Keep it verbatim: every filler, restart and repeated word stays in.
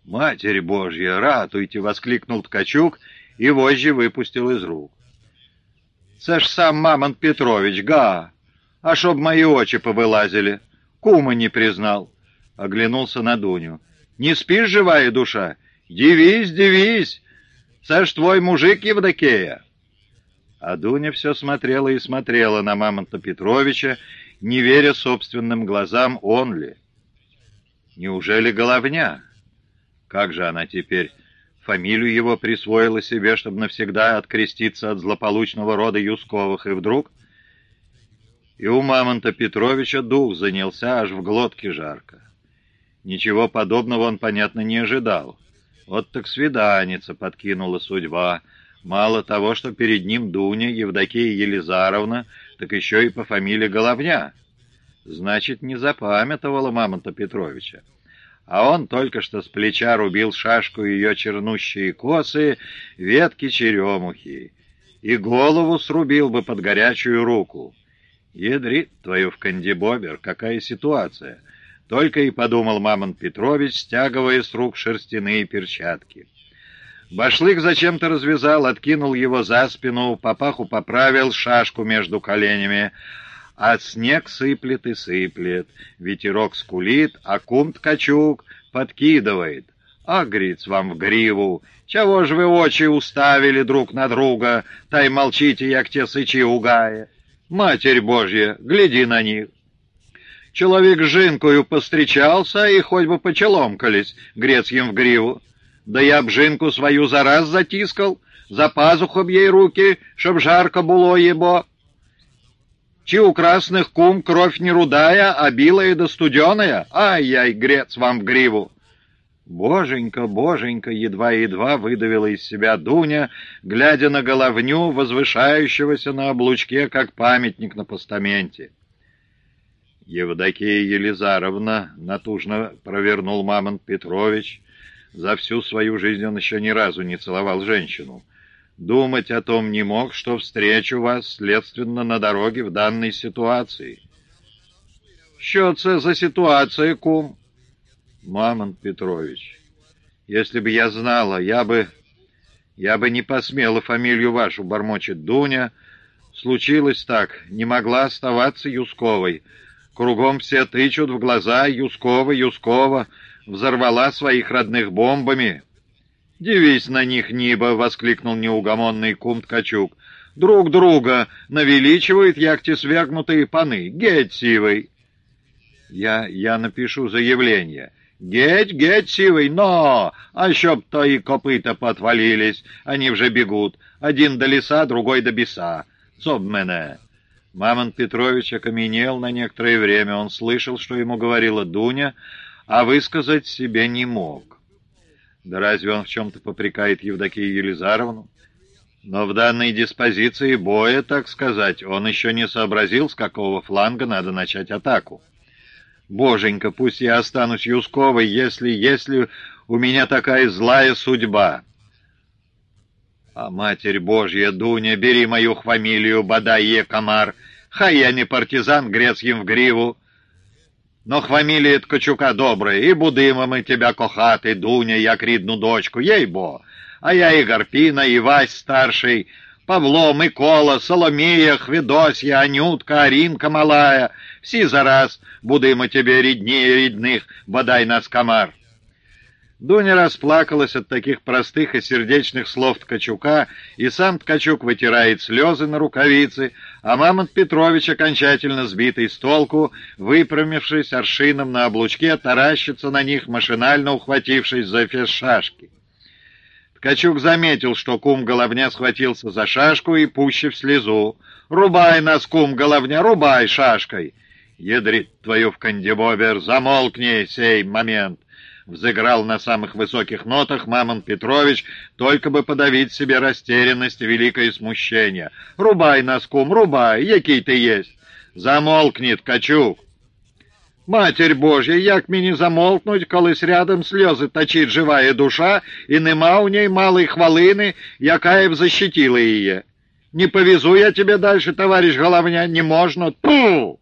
«Матерь Божья, ратуйте!» — воскликнул Ткачук и вожжи выпустил из рук. «Це ж сам Мамонт Петрович, га! А чтоб мои очи повылазили! Кума не признал!» Оглянулся на Дуню. «Не спишь, живая душа? Дивись, дивись! Це ж твой мужик Евдокея!» А Дуня все смотрела и смотрела на Мамонта Петровича, не веря собственным глазам, он ли. Неужели Головня? Как же она теперь фамилию его присвоила себе, чтобы навсегда откреститься от злополучного рода Юсковых, и вдруг... И у Мамонта Петровича дух занялся, аж в глотке жарко. Ничего подобного он, понятно, не ожидал. Вот так свиданица подкинула судьба. Мало того, что перед ним Дуня, Евдокия Елизаровна, так еще и по фамилии Головня. Значит, не запамятовала Мамонта Петровича. А он только что с плеча рубил шашку ее чернущие косы, ветки черемухи, и голову срубил бы под горячую руку. Ядрит твою в кандибобер, какая ситуация! Только и подумал Мамонт Петрович, стягивая с рук шерстяные перчатки. Башлык зачем-то развязал, откинул его за спину, папаху поправил, шашку между коленями. А снег сыплет и сыплет, ветерок скулит, а кум Ткачук подкидывает. «А, гриц вам в гриву! Чего ж вы очи уставили друг на друга? Тай молчите, як те сычи угая! Матерь Божья, гляди на них!» Человек с жинкою постречался, и хоть бы почеломкались, грец им в гриву. Да я б жинку свою за раз затискал, за пазуху б ей руки, чтоб жарко было ебо. Чи у красных кум кровь не рудая, а билая да студеная? Ай-яй, грец вам в гриву! Боженька, боженька, едва-едва выдавила из себя Дуня, глядя на Головню, возвышающегося на облучке, как памятник на постаменте. Евдокия Елизаровна, натужно провернул Мамонт Петрович, за всю свою жизнь он еще ни разу не целовал женщину. Думать о том не мог, что встречу вас, следственно, на дороге в данной ситуации. Що це за ситуация, кум? Мамонт Петрович, если бы я знала, я бы... Я бы не посмела фамилию вашу, бормочет Дуня. Случилось так, не могла оставаться Юсковой. Кругом все тычут в глаза: Юскова, Юскова, взорвала своих родных бомбами. «Дивись на них, Ниба!» — воскликнул неугомонный кум Ткачук. «Друг друга навеличивают, як те свергнутые паны. Геть, сивый!» «Я... я напишу заявление». «Геть, геть, сивый, но! А чтоб то и копыта подвалились, они вже бегут. Один до леса, другой до беса. Цоб мене!» Мамонт Петрович окаменел на некоторое время. Он слышал, что ему говорила Дуня, а высказать себе не мог. Да разве он в чем-то попрекает Евдокию Елизаровну? Но в данной диспозиции боя, так сказать, он еще не сообразил, с какого фланга надо начать атаку. «Боженька, пусть я останусь Юсковой, если, если у меня такая злая судьба!» «А Матерь Божья, Дуня, бери мою фамилию, бодай е комар! Хай я не партизан, грец им в гриву! Но фамилия Ткачука добрая, и будемо мы тебя кохати, Дуня, як рідну дочку, ей-бо! А я и Гарпина, и Вась старший, Павло, Микола, Соломія, Хвідосія, Анютка, Аринка малая, всі зараз будемо тебе ріднее рідных, бодай нас комар!» Дуня расплакалась от таких простых и сердечных слов Ткачука, и сам Ткачук вытирает слезы на рукавицы, а Мамонт Петрович, окончательно сбитый с толку, выпрямившись аршином на облучке, таращится на них, машинально ухватившись за эфес шашки. Ткачук заметил, что кум Головня схватился за шашку и пуще в слезу. «Рубай нас, кум Головня, рубай шашкой!» «Ядрит твою в кандибобер, замолкни сей момент!» Взыграл на самых высоких нотах Мамонт Петрович, только бы подавить себе растерянность и великое смущение. «Рубай нас, кум, рубай, який ты есть!» «Замолкни, Ткачук!» «Матерь Божья, як мені замолкнуть, колись рядом сльози точить живая душа, і нема у ней малой хвалини, якая б защитила її? Не повезу я тебе дальше, товарищ Головня, не можно, тьфу!»